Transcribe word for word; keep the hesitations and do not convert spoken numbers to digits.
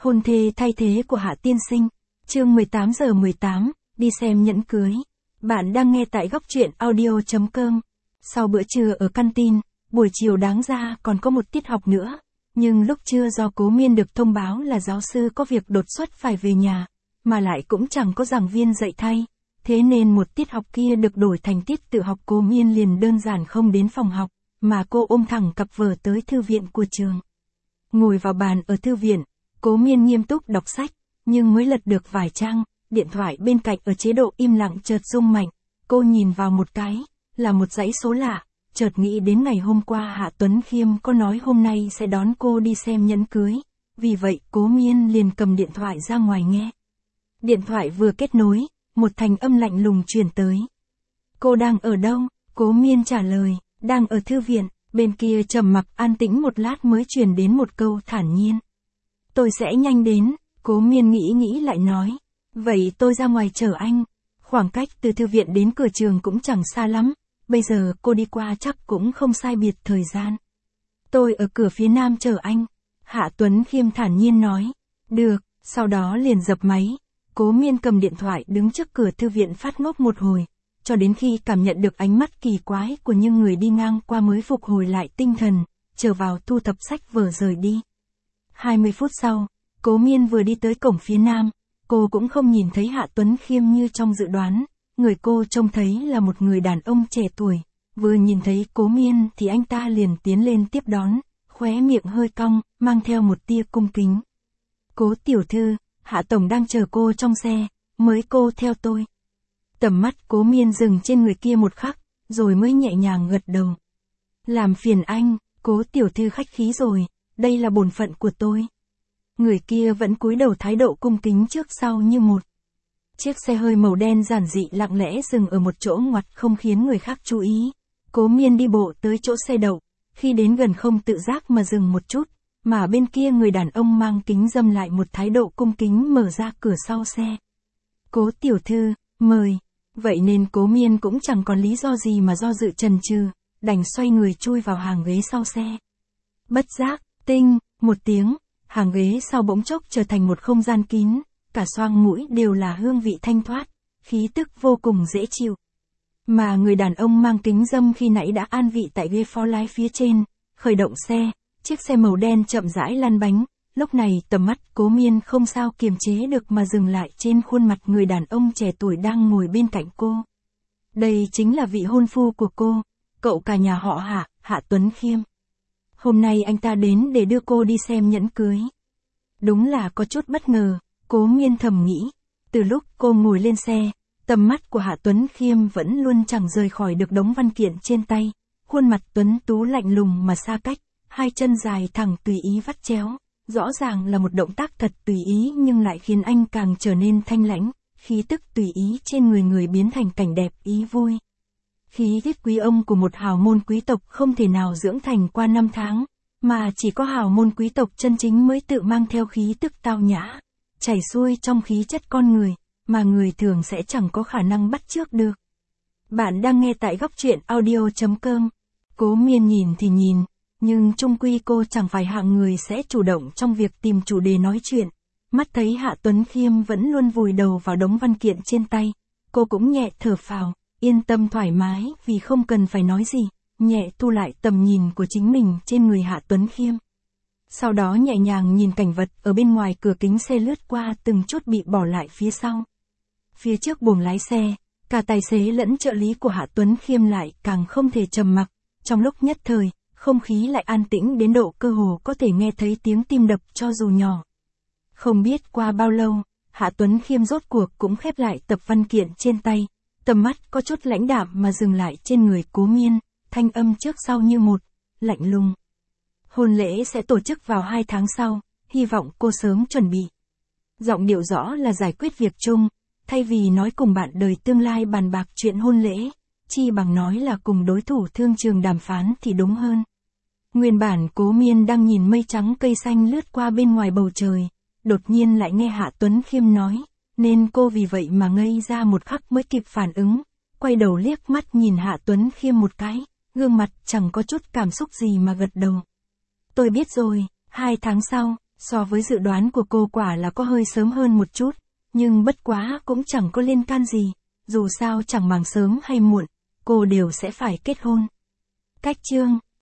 Hôn thê thay thế của Hạ tiên sinh. Chương mười tám giờ mười tám, đi xem nhẫn cưới. Bạn đang nghe tại góc truyện audio chấm com. Sau bữa trưa ở căn tin, buổi chiều đáng ra còn có một tiết học nữa. Nhưng lúc trưa do Cố Miên được thông báo là giáo sư có việc đột xuất phải về nhà, mà lại cũng chẳng có giảng viên dạy thay. Thế nên một tiết học kia được đổi thành tiết tự học. Cố Miên liền đơn giản không đến phòng học, mà cô ôm thẳng cặp vở tới thư viện của trường. Ngồi vào bàn ở thư viện, Cố Miên nghiêm túc đọc sách, nhưng mới lật được vài trang, điện thoại bên cạnh ở chế độ im lặng chợt rung mạnh. Cô nhìn vào một cái, là một dãy số lạ, chợt nghĩ đến ngày hôm qua Hạ Tuấn Khiêm có nói hôm nay sẽ đón cô đi xem nhẫn cưới. Vì vậy Cố Miên liền cầm điện thoại ra ngoài nghe. Điện thoại vừa kết nối, một thanh âm lạnh lùng truyền tới. Cô đang ở đâu? Cố Miên trả lời, đang ở thư viện. Bên kia trầm mặc an tĩnh một lát mới truyền đến một câu thản nhiên. Tôi sẽ nhanh đến. Cố Miên nghĩ nghĩ lại nói. Vậy tôi ra ngoài chờ anh. Khoảng cách từ thư viện đến cửa trường cũng chẳng xa lắm. Bây giờ cô đi qua chắc cũng không sai biệt thời gian. Tôi ở cửa phía nam chờ anh. Hạ Tuấn Khiêm thản nhiên nói. Được, sau đó liền dập máy. Cố Miên cầm điện thoại đứng trước cửa thư viện phát ngốc một hồi, cho đến khi cảm nhận được ánh mắt kỳ quái của những người đi ngang qua mới phục hồi lại tinh thần, trở vào thu thập sách vở rời đi. hai mươi phút sau, Cố Miên vừa đi tới cổng phía nam, cô cũng không nhìn thấy Hạ Tuấn Khiêm như trong dự đoán, người cô trông thấy là một người đàn ông trẻ tuổi, vừa nhìn thấy Cố Miên thì anh ta liền tiến lên tiếp đón, khóe miệng hơi cong, mang theo một tia cung kính. Cố tiểu thư, Hạ tổng đang chờ cô trong xe, mới cô theo tôi. Tầm mắt Cố Miên dừng trên người kia một khắc, rồi mới nhẹ nhàng gật đầu. Làm phiền anh, Cố tiểu thư khách khí rồi, đây là bổn phận của tôi. Người kia vẫn cúi đầu thái độ cung kính trước sau như một. Chiếc xe hơi màu đen giản dị lặng lẽ dừng ở một chỗ ngoặt không khiến người khác chú ý. Cố Miên đi bộ tới chỗ xe đậu, khi đến gần không tự giác mà dừng một chút, mà bên kia người đàn ông mang kính râm lại một thái độ cung kính mở ra cửa sau xe. Cố tiểu thư, mời. Vậy nên Cố Miên cũng chẳng còn lý do gì mà do dự chần chừ, đành xoay người chui vào hàng ghế sau xe. Bất giác, tinh, một tiếng, hàng ghế sau bỗng chốc trở thành một không gian kín, cả xoang mũi đều là hương vị thanh thoát, khí tức vô cùng dễ chịu. Mà người đàn ông mang kính râm khi nãy đã an vị tại ghế phó lái phía trên, khởi động xe, chiếc xe màu đen chậm rãi lăn bánh. Lúc này tầm mắt Cố Miên không sao kiềm chế được mà dừng lại trên khuôn mặt người đàn ông trẻ tuổi đang ngồi bên cạnh cô. Đây chính là vị hôn phu của cô, cậu cả nhà họ Hạ, Hạ Tuấn Khiêm. Hôm nay anh ta đến để đưa cô đi xem nhẫn cưới. Đúng là có chút bất ngờ, Cố Miên thầm nghĩ. Từ lúc cô ngồi lên xe, tầm mắt của Hạ Tuấn Khiêm vẫn luôn chẳng rời khỏi được đống văn kiện trên tay. Khuôn mặt tuấn tú lạnh lùng mà xa cách, hai chân dài thẳng tùy ý vắt chéo. Rõ ràng là một động tác thật tùy ý nhưng lại khiến anh càng trở nên thanh lãnh, khí tức tùy ý trên người người biến thành cảnh đẹp ý vui. Khí tiết quý ông của một hào môn quý tộc không thể nào dưỡng thành qua năm tháng, mà chỉ có hào môn quý tộc chân chính mới tự mang theo khí tức tao nhã, chảy xuôi trong khí chất con người, mà người thường sẽ chẳng có khả năng bắt chước được. Bạn đang nghe tại góc truyện audio chấm com. Cố Miên nhìn thì nhìn. Nhưng chung quy cô chẳng phải hạng người sẽ chủ động trong việc tìm chủ đề nói chuyện. Mắt thấy Hạ Tuấn Khiêm vẫn luôn vùi đầu vào đống văn kiện trên tay. Cô cũng nhẹ thở phào, yên tâm thoải mái vì không cần phải nói gì, nhẹ thu lại tầm nhìn của chính mình trên người Hạ Tuấn Khiêm. Sau đó nhẹ nhàng nhìn cảnh vật ở bên ngoài cửa kính xe lướt qua từng chút bị bỏ lại phía sau. Phía trước buồng lái xe, cả tài xế lẫn trợ lý của Hạ Tuấn Khiêm lại càng không thể trầm mặc. Trong lúc nhất thời, không khí lại an tĩnh đến độ cơ hồ có thể nghe thấy tiếng tim đập cho dù nhỏ. Không biết qua bao lâu, Hạ Tuấn Khiêm rốt cuộc cũng khép lại tập văn kiện trên tay, tầm mắt có chút lãnh đạm mà dừng lại trên người Cố Miên, thanh âm trước sau như một, lạnh lùng. Hôn lễ sẽ tổ chức vào hai tháng sau, hy vọng cô sớm chuẩn bị. Giọng điệu rõ là giải quyết việc chung, thay vì nói cùng bạn đời tương lai bàn bạc chuyện hôn lễ, chi bằng nói là cùng đối thủ thương trường đàm phán thì đúng hơn. Nguyên bản Cố Miên đang nhìn mây trắng cây xanh lướt qua bên ngoài bầu trời, đột nhiên lại nghe Hạ Tuấn Khiêm nói, nên cô vì vậy mà ngây ra một khắc mới kịp phản ứng, quay đầu liếc mắt nhìn Hạ Tuấn Khiêm một cái, gương mặt chẳng có chút cảm xúc gì mà gật đầu. Tôi biết rồi, hai tháng sau, So với dự đoán của cô quả là có hơi sớm hơn một chút, nhưng bất quá cũng chẳng có liên can gì, dù sao chẳng màng sớm hay muộn, cô đều sẽ phải kết hôn. Cách chương